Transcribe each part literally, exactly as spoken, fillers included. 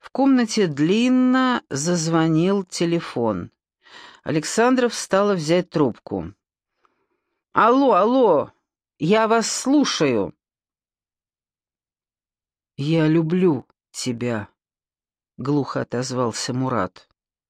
В комнате длинно зазвонил телефон. Александра встала взять трубку. «Алло, алло, я вас слушаю». «Я люблю тебя», — глухо отозвался Мурат.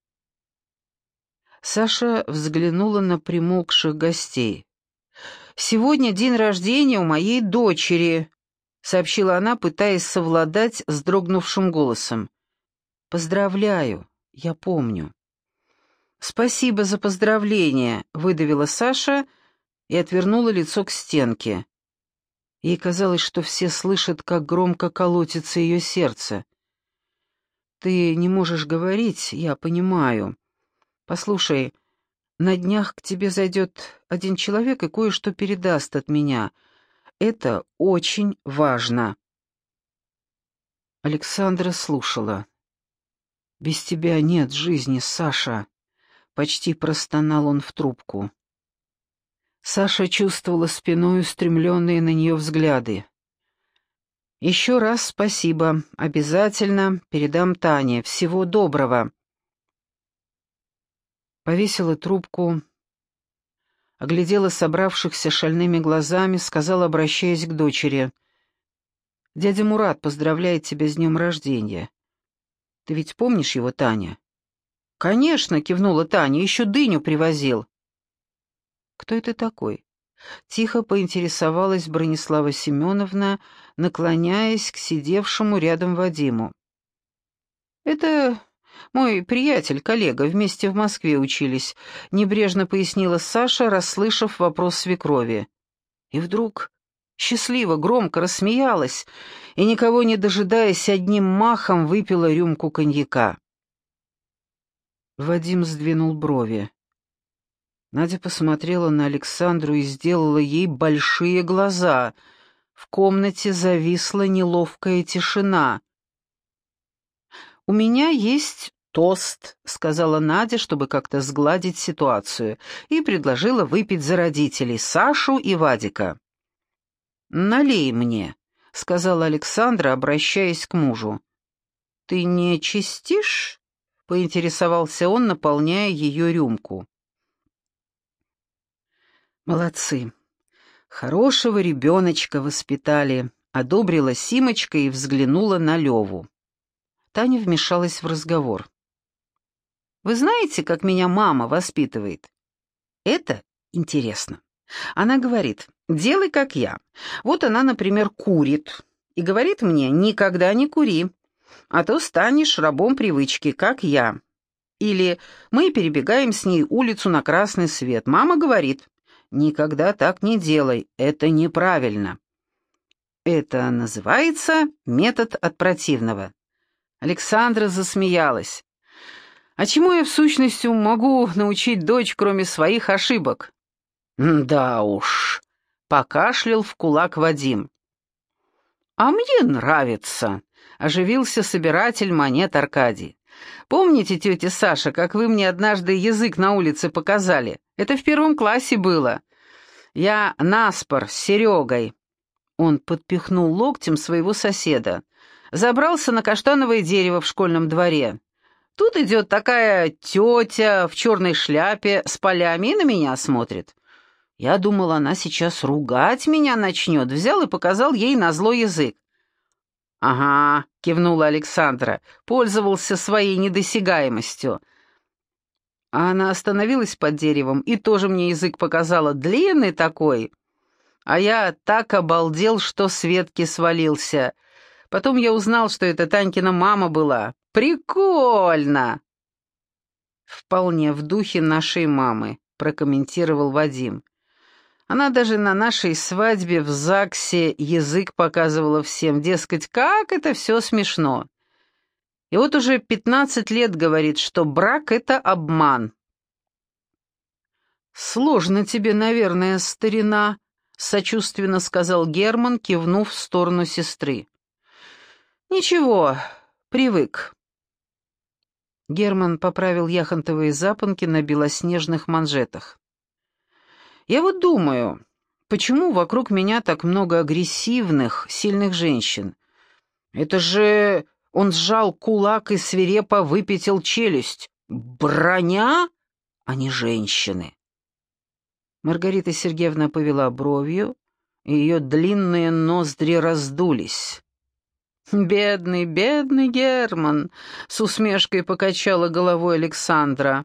Саша взглянула на примолкших гостей. «Сегодня день рождения у моей дочери», — сообщила она, пытаясь совладать с дрогнувшим голосом. «Поздравляю, я помню». «Спасибо за поздравление», — выдавила Саша и отвернула лицо к стенке. Ей казалось, что все слышат, как громко колотится ее сердце. «Ты не можешь говорить, я понимаю. Послушай, на днях к тебе зайдет один человек и кое-что передаст от меня. Это очень важно». Александра слушала. «Без тебя нет жизни, Саша», — почти простонал он в трубку. Саша чувствовала спиной устремленные на нее взгляды. «Еще раз спасибо. Обязательно передам Тане. Всего доброго». Повесила трубку, оглядела собравшихся шальными глазами, сказала, обращаясь к дочери. «Дядя Мурат поздравляет тебя с днем рождения. Ты ведь помнишь его, Таня?» «Конечно», — кивнула Таня, — «еще дыню привозил». «Кто это такой?» Тихо поинтересовалась Бронислава Семеновна, наклоняясь к сидевшему рядом Вадиму. «Это мой приятель, коллега, вместе в Москве учились», — небрежно пояснила Саша, расслышав вопрос свекрови. И вдруг счастливо, громко рассмеялась и, никого не дожидаясь, одним махом выпила рюмку коньяка. Вадим сдвинул брови. Надя посмотрела на Александру и сделала ей большие глаза. В комнате зависла неловкая тишина. «У меня есть тост», — сказала Надя, чтобы как-то сгладить ситуацию, и предложила выпить за родителей, Сашу и Вадика. «Налей мне», — сказала Александра, обращаясь к мужу. «Ты не чистишь?» — поинтересовался он, наполняя ее рюмку. «Молодцы. Хорошего ребеночка воспитали», — одобрила Симочка и взглянула на Леву. Таня вмешалась в разговор. «Вы знаете, как меня мама воспитывает? Это интересно. Она говорит, делай как я. Вот она, например, курит. И говорит мне, никогда не кури, а то станешь рабом привычки, как я. Или мы перебегаем с ней улицу на красный свет. Мама говорит, никогда так не делай, это неправильно. Это называется метод от противного». Александра засмеялась. «А чему я в сущности могу научить дочь, кроме своих ошибок?» «Да уж», — покашлял в кулак Вадим. «А мне нравится», — оживился собиратель монет Аркадий. «Помните, тетя Саша, как вы мне однажды язык на улице показали? Это в первом классе было. Я наспор с Серегой». Он подпихнул локтем своего соседа. Забрался на каштановое дерево в школьном дворе. Тут идет такая тетя в черной шляпе с полями и на меня смотрит. Я думал, она сейчас ругать меня начнет. Взял и показал ей назло язык. «Ага», — кивнула Александра, — пользовался своей недосягаемостью. А она остановилась под деревом и тоже мне язык показала, длинный такой. А я так обалдел, что с ветки свалился. Потом я узнал, что это Танькина мама была. Прикольно!» «Вполне в духе нашей мамы», — прокомментировал Вадим. «Она даже на нашей свадьбе в ЗАГСе язык показывала всем, дескать, как это все смешно. И вот уже пятнадцать лет говорит, что брак — это обман». «Сложно тебе, наверное, старина», — сочувственно сказал Герман, кивнув в сторону сестры. «Ничего, привык». Герман поправил яхонтовые запонки на белоснежных манжетах. «Я вот думаю, почему вокруг меня так много агрессивных, сильных женщин? Это же Он сжал кулак и свирепо выпятил челюсть. «Броня, а не женщины!» Маргарита Сергеевна повела бровью, и ее длинные ноздри раздулись. «Бедный, бедный Герман!» — с усмешкой покачала головой Александра.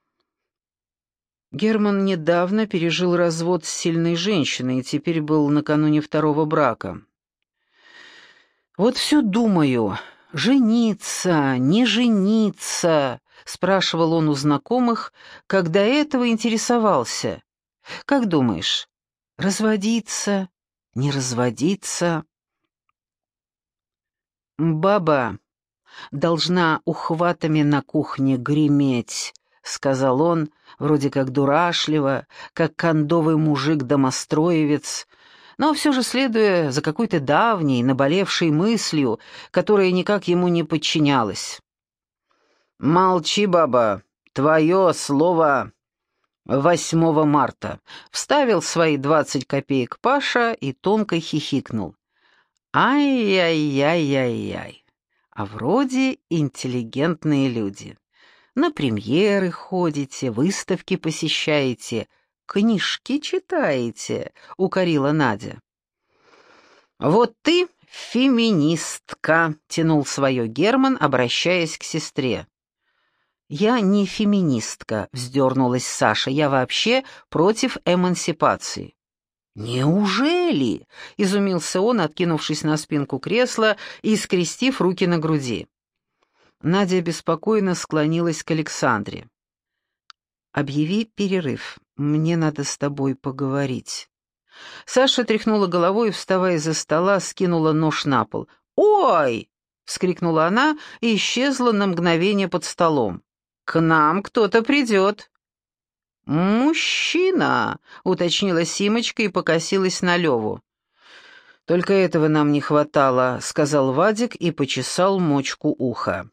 Герман недавно пережил развод с сильной женщиной и теперь был накануне второго брака. «Вот все думаю, жениться, не жениться?» — спрашивал он у знакомых, когда этого интересовался. «Как думаешь, разводиться, не разводиться?» «Баба должна ухватами на кухне греметь», — сказал он, вроде как дурашливо, как кондовый мужик-домостроевец, но все же следуя за какой-то давней, наболевшей мыслью, которая никак ему не подчинялась. «Молчи, баба, твое слово восьмого марта», — вставил свои двадцать копеек Паша и тонко хихикнул. «Ай-яй-яй-яй-яй, а вроде интеллигентные люди. На премьеры ходите, выставки посещаете, книжки читаете», — укорила Надя. «Вот ты феминистка», — тянул свое Герман, обращаясь к сестре. «Я не феминистка», — вздернулась Саша, — «я вообще против эмансипации». «Неужели?» — изумился он, откинувшись на спинку кресла и скрестив руки на груди. Надя беспокойно склонилась к Александре. «Объяви перерыв. Мне надо с тобой поговорить». Саша тряхнула головой и, вставая из-за стола, скинула нож на пол. «Ой!» — вскрикнула она и исчезла на мгновение под столом. «К нам кто-то придет». «Мужчина!» — уточнила Симочка и покосилась на Леву. «Только этого нам не хватало», — сказал Вадик и почесал мочку уха.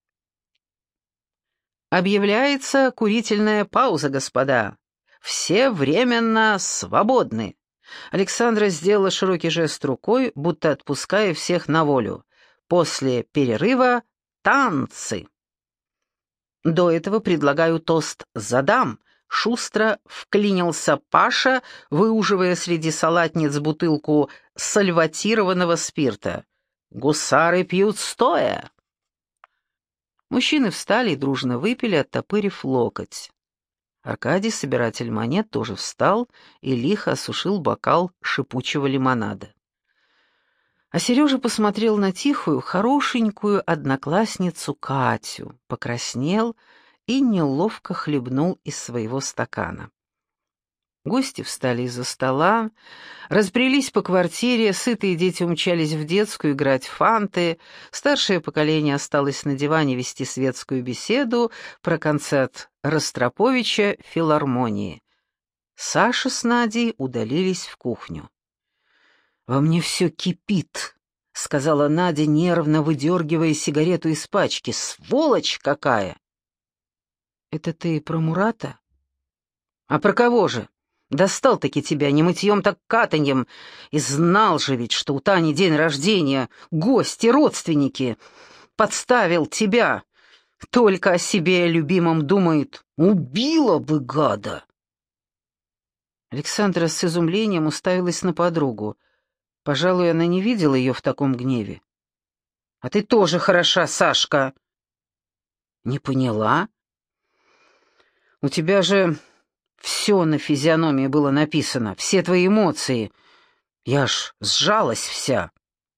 «Объявляется курительная пауза, господа. Все временно свободны». Александра сделала широкий жест рукой, будто отпуская всех на волю. «После перерыва танцы». «До этого предлагаю тост за дам», — шустро вклинился Паша, выуживая среди салатниц бутылку сальватированного спирта. «Гусары пьют стоя». Мужчины встали и дружно выпили, оттопырив локоть. Аркадий, собиратель монет, тоже встал и лихо осушил бокал шипучего лимонада. А Сережа посмотрел на тихую, хорошенькую одноклассницу Катю, покраснел и неловко хлебнул из своего стакана. Гости встали из-за стола, разбрелись по квартире, сытые дети умчались в детскую играть в фанты, старшее поколение осталось на диване вести светскую беседу про концерт Ростроповича в филармонии. Саша с Надей удалились в кухню. «Во мне все кипит», — сказала Надя, нервно выдергивая сигарету из пачки. «Сволочь какая!» «Это ты про Мурата?» «А про кого же? Достал-таки тебя не мытьем, так катаньем. И знал же ведь, что у Тани день рождения, гости, родственники. Подставил тебя. Только о себе любимом думает. Убила бы, гада!» Александра с изумлением уставилась на подругу. Пожалуй, она не видела ее в таком гневе. «А ты тоже хороша, Сашка!» «Не поняла? У тебя же все на физиономии было написано, все твои эмоции. Я ж сжалась вся».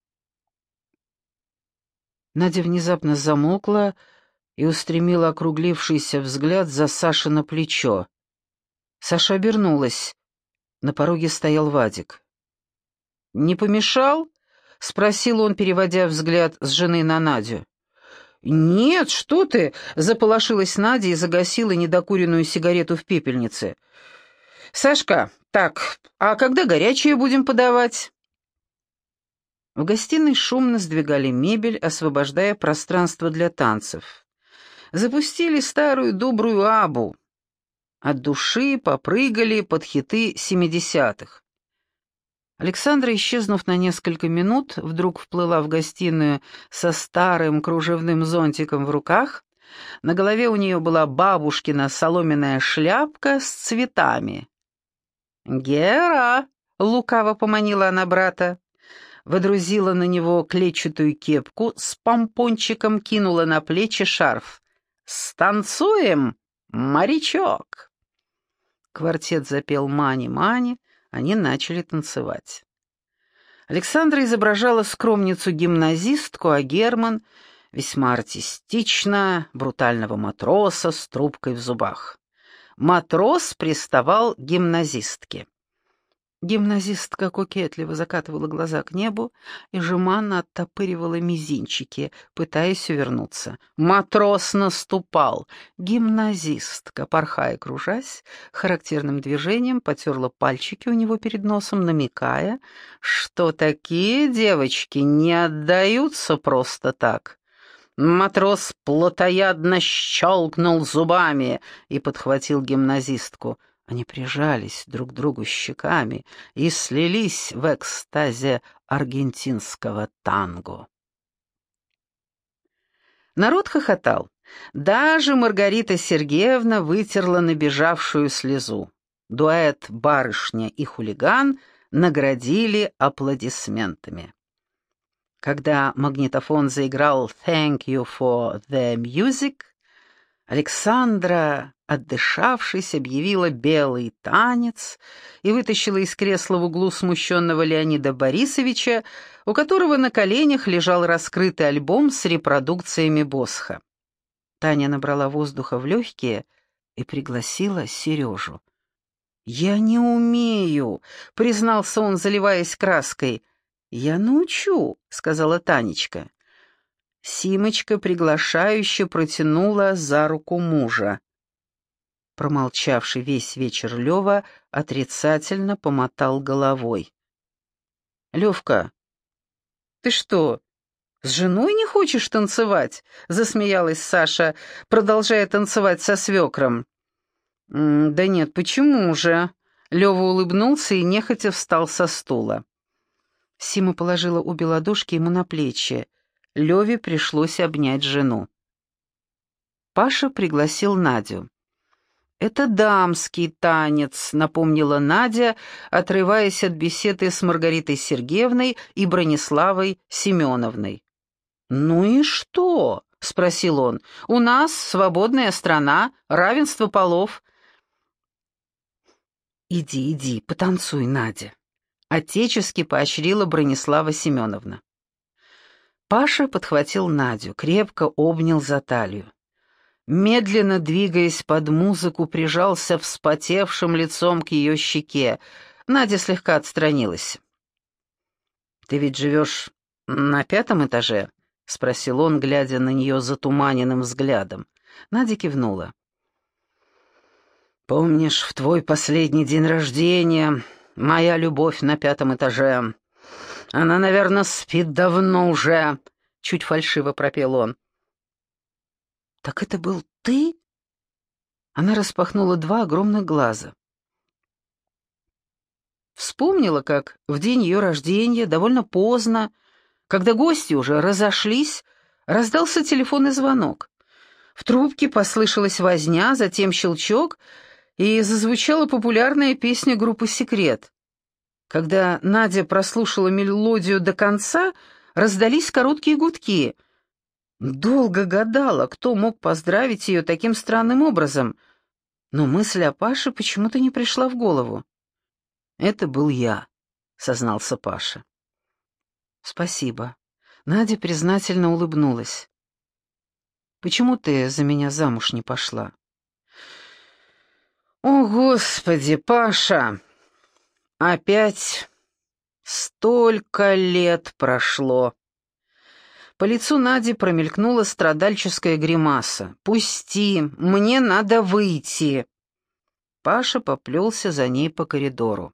Надя внезапно замолкла и устремила округлившийся взгляд за Саши на плечо. Саша обернулась. На пороге стоял Вадик. «Не помешал?» — спросил он, переводя взгляд с жены на Надю. «Нет, что ты!» — заполошилась Надя и загасила недокуренную сигарету в пепельнице. «Сашка, так, а когда горячее будем подавать?» В гостиной шумно сдвигали мебель, освобождая пространство для танцев. Запустили старую добрую абу. От души попрыгали под хиты семидесятых. Александра, исчезнув на несколько минут, вдруг вплыла в гостиную со старым кружевным зонтиком в руках. На голове у нее была бабушкина соломенная шляпка с цветами. «Гера!» — лукаво поманила она брата. Водрузила на него клетчатую кепку с помпончиком, кинула на плечи шарф. «Станцуем, морячок!» Квартет запел «Мани-мани», они начали танцевать. Александра изображала скромницу-гимназистку, а Герман — весьма артистично брутального матроса с трубкой в зубах. Матрос приставал к гимназистке. Гимназистка кокетливо закатывала глаза к небу и жеманно оттопыривала мизинчики, пытаясь увернуться. Матрос наступал. Гимназистка, порхая и кружась, характерным движением потерла пальчики у него перед носом, намекая, что такие девочки не отдаются просто так. Матрос плотоядно щелкнул зубами и подхватил гимназистку. Они прижались друг к другу щеками и слились в экстазе аргентинского танго. Народ хохотал. Даже Маргарита Сергеевна вытерла набежавшую слезу. Дуэт «Барышня и хулиган» наградили аплодисментами. Когда магнитофон заиграл «Thank you for the music», Александра, отдышавшись, объявила белый танец и вытащила из кресла в углу смущенного Леонида Борисовича, у которого на коленях лежал раскрытый альбом с репродукциями Босха. Таня набрала воздуха в легкие и пригласила Сережу. «Я не умею», — признался он, заливаясь краской. «Я научу», — сказала Танечка. Симочка приглашающе протянула за руку мужа. Промолчавший весь вечер Лёва отрицательно помотал головой. «Лёвка, ты что, с женой не хочешь танцевать?» — засмеялась Саша, продолжая танцевать со свекром. «Да нет, почему же?» — Лёва улыбнулся и нехотя встал со стула. Сима положила обе ладошки ему на плечи. Лёве пришлось обнять жену. Паша пригласил Надю. «Это дамский танец», — напомнила Надя, отрываясь от беседы с Маргаритой Сергеевной и Брониславой Семеновной. «Ну и что?» — спросил он. «У нас свободная страна, равенство полов». «Иди, иди, потанцуй, Надя», — отечески поощрила Бронислава Семеновна. Паша подхватил Надю, крепко обнял за талию. Медленно двигаясь под музыку, прижался вспотевшим лицом к ее щеке. Надя слегка отстранилась. «Ты ведь живешь на пятом этаже?» — спросил он, глядя на нее затуманенным взглядом. Надя кивнула. «Помнишь, в твой последний день рождения моя любовь на пятом этаже? Она, наверное, спит давно уже», — чуть фальшиво пропел он. «Так это был ты?» Она распахнула два огромных глаза. Вспомнила, как в день ее рождения, довольно поздно, когда гости уже разошлись, раздался телефонный звонок. В трубке послышалась возня, затем щелчок, и зазвучала популярная песня группы «Секрет». Когда Надя прослушала мелодию до конца, раздались короткие гудки. Долго гадала, кто мог поздравить ее таким странным образом, но мысль о Паше почему-то не пришла в голову. «Это был я», — сознался Паша. «Спасибо». Надя признательно улыбнулась. «Почему ты за меня замуж не пошла?» «О, Господи, Паша! Опять столько лет прошло!» По лицу Нади промелькнула страдальческая гримаса. «Пусти, мне надо выйти!» Паша поплелся за ней по коридору.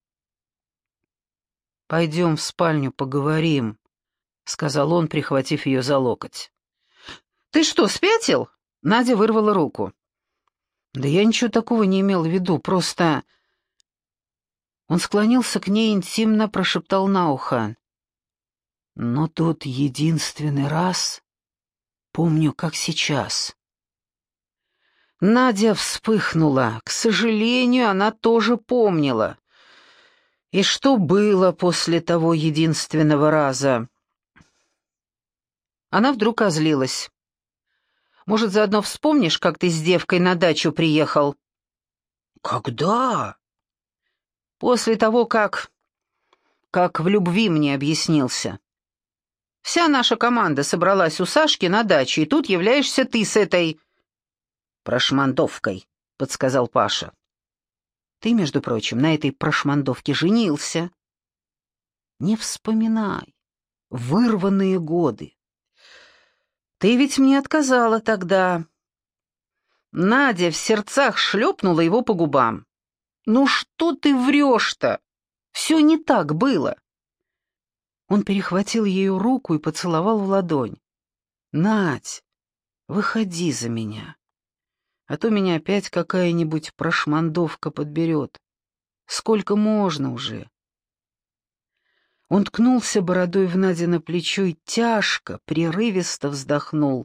«Пойдем в спальню поговорим», — сказал он, прихватив ее за локоть. «Ты что, спятил?» — Надя вырвала руку. «Да я ничего такого не имел в виду, просто...» Он склонился к ней, интимно прошептал на ухо. «Но тот единственный раз помню, как сейчас». Надя вспыхнула. К сожалению, она тоже помнила. И что было после того единственного раза? Она вдруг озлилась. «Может, заодно вспомнишь, как ты с девкой на дачу приехал?» «Когда?» «После того, как... как в любви мне объяснился. Вся наша команда собралась у Сашки на даче, и тут являешься ты с этой... прошмандовкой», — подсказал Паша. «Ты, между прочим, на этой прошмандовке женился». «Не вспоминай. Вырванные годы. Ты ведь мне отказала тогда». Надя в сердцах шлепнула его по губам. «Ну что ты врешь-то? Все не так было». Он перехватил ее руку и поцеловал в ладонь. «Надь, выходи за меня, а то меня опять какая-нибудь прошмандовка подберет. Сколько можно уже?» Он ткнулся бородой в Надино плечо и тяжко, прерывисто вздохнул.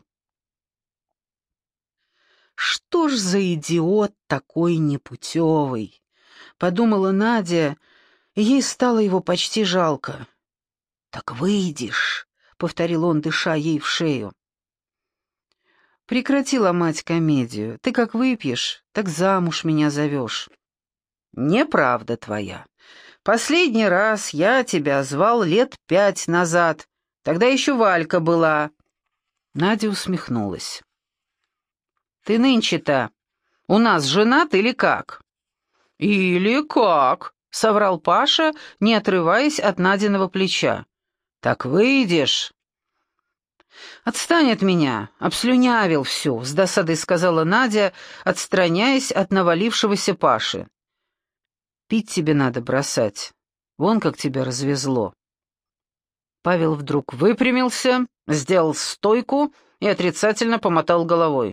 «Что ж за идиот такой непутевый?» — подумала Надя, и ей стало его почти жалко. «Так выйдешь», — повторил он, дыша ей в шею. «Прекрати ломать комедию. Ты как выпьешь, так замуж меня зовешь». «Неправда твоя. Последний раз я тебя звал лет пять назад. Тогда еще Валька была». Надя усмехнулась. «Ты нынче-то у нас женат или как?» «Или как?» — соврал Паша, не отрываясь от Надиного плеча. «Так выйдешь». «Отстань от меня, обслюнявил всю», — с досадой сказала Надя, отстраняясь от навалившегося Паши. «Пить тебе надо бросать. Вон как тебя развезло». Павел вдруг выпрямился, сделал стойку и отрицательно помотал головой.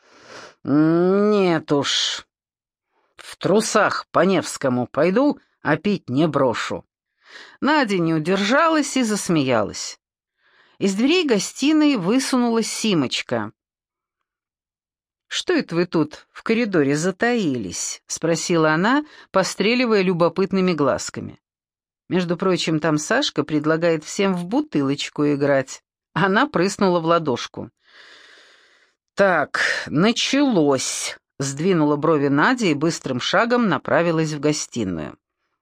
«Нет уж. В трусах по Невскому пойду, а пить не брошу». Надя не удержалась и засмеялась. Из дверей гостиной высунулась Симочка. «Что это вы тут в коридоре затаились?» — спросила она, постреливая любопытными глазками. «Между прочим, там Сашка предлагает всем в бутылочку играть». Она прыснула в ладошку. «Так, началось», — сдвинула брови Надя и быстрым шагом направилась в гостиную.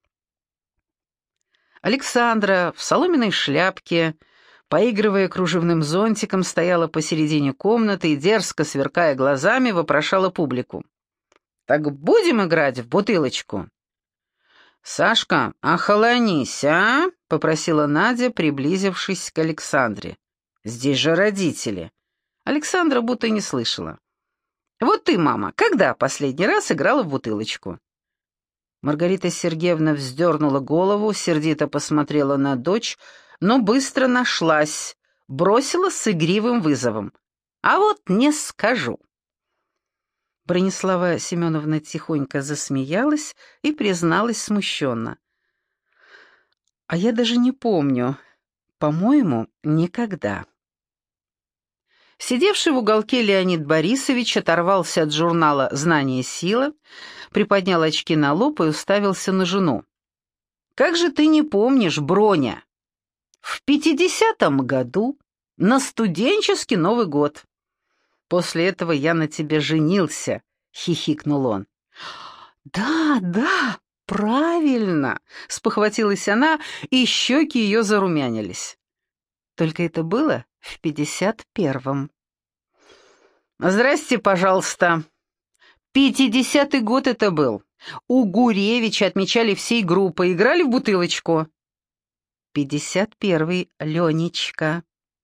Александра в соломенной шляпке, поигрывая кружевным зонтиком, стояла посередине комнаты и, дерзко сверкая глазами, вопрошала публику. «Так будем играть в бутылочку?» «Сашка, охолонись, а?» — попросила Надя, приблизившись к Александре. «Здесь же родители». Александра будто не слышала. «Вот ты, мама, когда последний раз играла в бутылочку?» Маргарита Сергеевна вздернула голову, сердито посмотрела на дочь, но быстро нашлась, бросила с игривым вызовом. «А вот не скажу». Бронислава Семеновна тихонько засмеялась и призналась смущенно. «А я даже не помню. По-моему, никогда». Сидевший в уголке Леонид Борисович оторвался от журнала «Знание и сила», приподнял очки на лоб и уставился на жену. «Как же ты не помнишь, Броня? В пятидесятом году, на студенческий Новый год. После этого я на тебе женился», — хихикнул он. «Да, да, правильно», — спохватилась она, и щеки ее зарумянились. «Только это было в пятьдесят первом». «Здрасте, пожалуйста. Пятидесятый год это был. У Гуревича отмечали всей группой, играли в бутылочку». «Пятьдесят первый, Ленечка».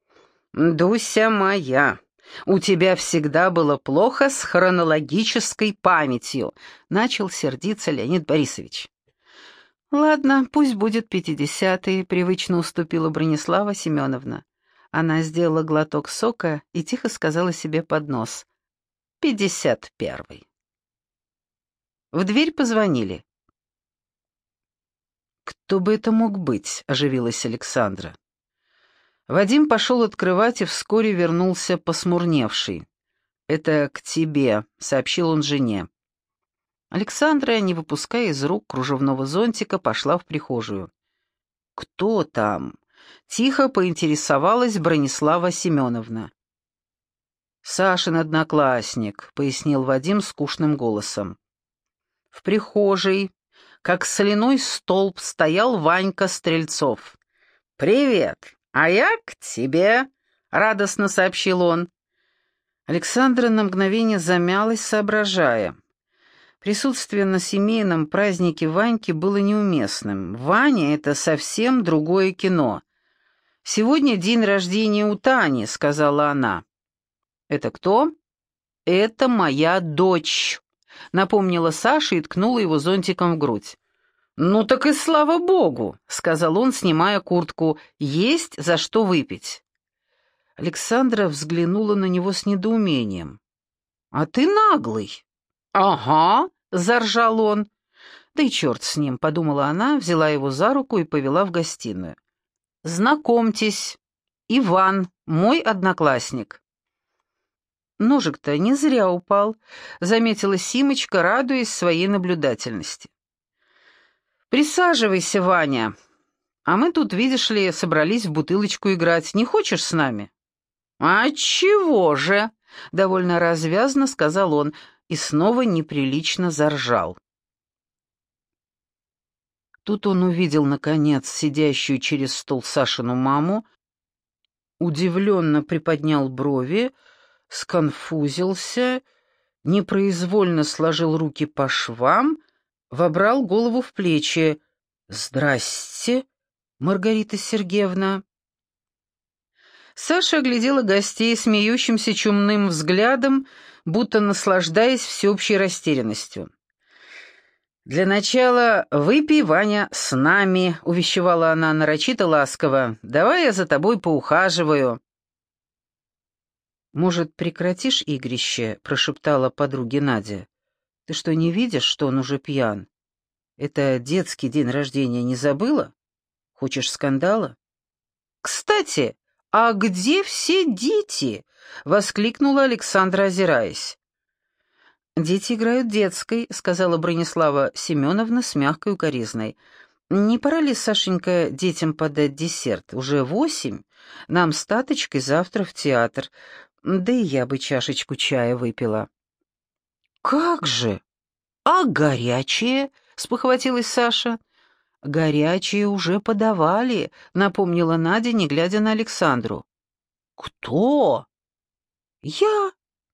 «Дуся моя, у тебя всегда было плохо с хронологической памятью», — начал сердиться Леонид Борисович. «Ладно, пусть будет пятидесятый», — привычно уступила Бронислава Семеновна. Она сделала глоток сока и тихо сказала себе под нос. «Пятьдесят первый». В дверь позвонили. «Кто бы это мог быть?» — оживилась Александра. Вадим пошел открывать и вскоре вернулся посмурневший. «Это к тебе», — сообщил он жене. Александра, не выпуская из рук кружевного зонтика, пошла в прихожую. «Кто там?» — тихо поинтересовалась Бронислава Семеновна. «Сашин одноклассник», — пояснил Вадим скучным голосом. В прихожей, как соляной столб, стоял Ванька Стрельцов. «Привет, а я к тебе», — радостно сообщил он. Александра на мгновение замялась, соображая. Присутствие на семейном празднике Ваньки было неуместным. Ваня — это совсем другое кино. «Сегодня день рождения у Тани», — сказала она. «Это кто?» «Это моя дочь», — напомнила Саша и ткнула его зонтиком в грудь. «Ну так и слава богу», — сказал он, снимая куртку, — «есть за что выпить». Александра взглянула на него с недоумением. «А ты наглый». «Ага», — заржал он. «Да и черт с ним», — подумала она, взяла его за руку и повела в гостиную. «Знакомьтесь, Иван, мой одноклассник». «Ножик-то не зря упал», — заметила Симочка, радуясь своей наблюдательности. «Присаживайся, Ваня. А мы тут, видишь ли, собрались в бутылочку играть. Не хочешь с нами?» «А чего же?» — довольно развязно сказал он и снова неприлично заржал. Тут он увидел, наконец, сидящую через стол Сашину маму, удивленно приподнял брови, сконфузился, непроизвольно сложил руки по швам, вобрал голову в плечи. «Здрасте, Маргарита Сергеевна». Саша оглядела гостей смеющимся чумным взглядом, будто наслаждаясь всеобщей растерянностью. «Для начала выпей, Ваня, с нами», — увещевала она нарочито ласково. «Давай я за тобой поухаживаю». «Может, прекратишь игрище?» — прошептала подруге Надя. «Ты что, не видишь, что он уже пьян? Это детский день рождения, не забыла? Хочешь скандала?» «Кстати, а где все дети?» — воскликнула Александра, озираясь. «Дети играют детской», — сказала Бронислава Семеновна с мягкой укоризной. «Не пора ли, Сашенька, детям подать десерт? Уже восемь. Нам с Таточкой завтра в театр. Да и я бы чашечку чая выпила». «Как же? А горячее?» — спохватилась Саша. «Горячее уже подавали», — напомнила Надя, не глядя на Александру. «Кто?» «Я.